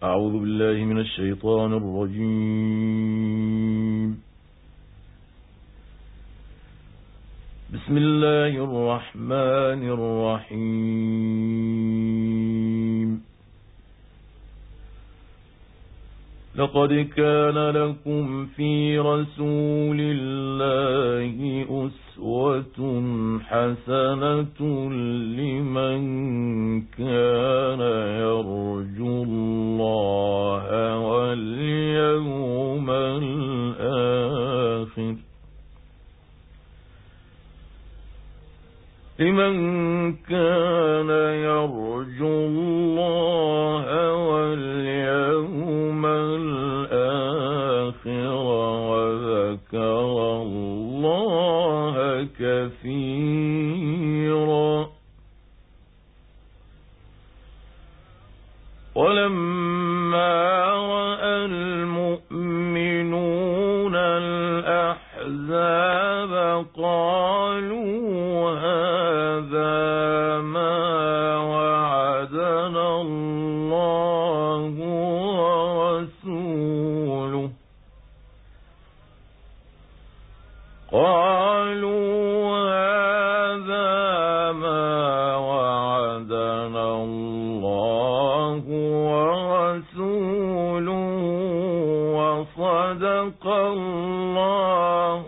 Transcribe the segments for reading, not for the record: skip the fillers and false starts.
أعوذ بالله من الشيطان الرجيم. بسم الله الرحمن الرحيم. لقد كان لكم في رسول الله أسوة حسنة لمن كان يرجو الله واليوم الآخر وذكر الله كثيرا. ولما رأى المؤمنون الأحزاب قالوا هذا ما وعدنا الله ورسوله وصدق الله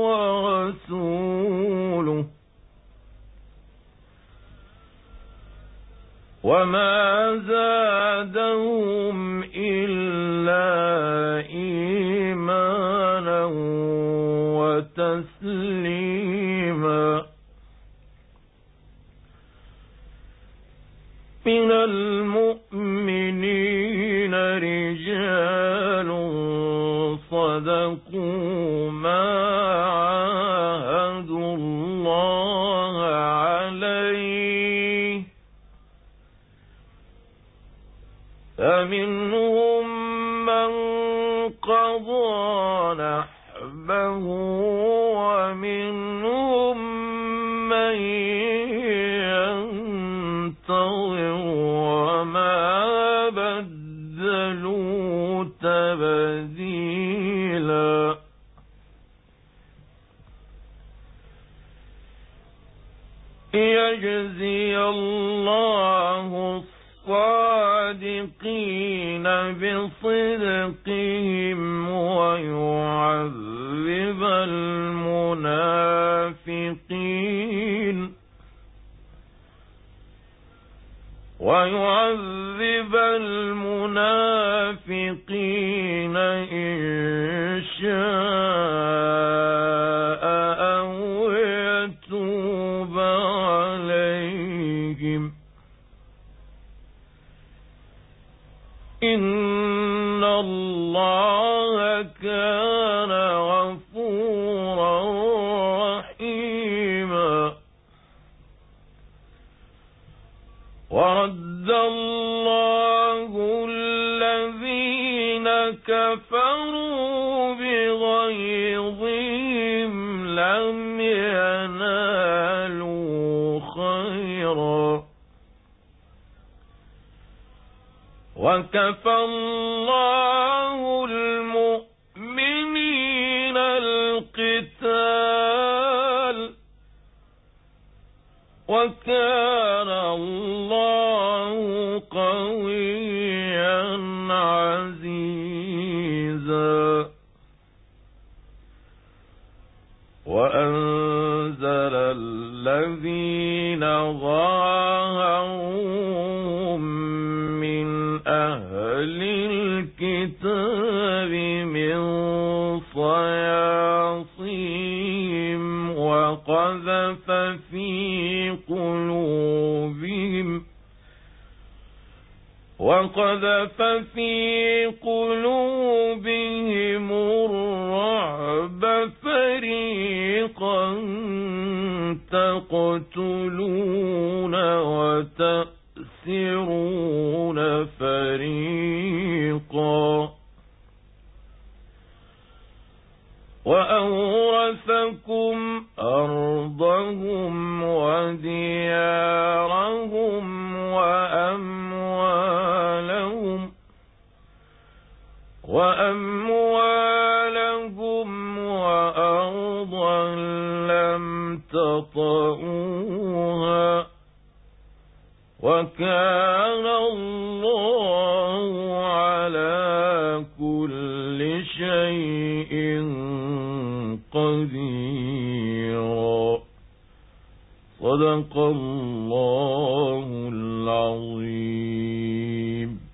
ورسوله وما زادهم إلا إيمانا وتسليما. من المؤمنين رجال صدقوا ما عاهدوا الله عليه فمنهم من قضى نحبه ومنهم من ينتظر وما بدلوا تبديلا. يجزي الله الصادقين بصدقهم ويعذب المنافقين إن شاء أو يتوب عليهم إن الله كان غفورا رحيما. ورد الله الذين كفروا بغيظهم لم ينالوا خيرا وكفى الله المؤمنين القتال وكان الله قويا عزيزا. وأنزل الذين ظاهرهم من أهل الكتاب من صياصيهم وقذف في قلوبهم الرعب فريقا تقتلون وتأسرون فريقا وأورثكم أرضهم وديارهم وأموالهم وأموالهم وأرضا لم تطئوها وكان الله على كل شيء قديرا. صدق الله العظيم.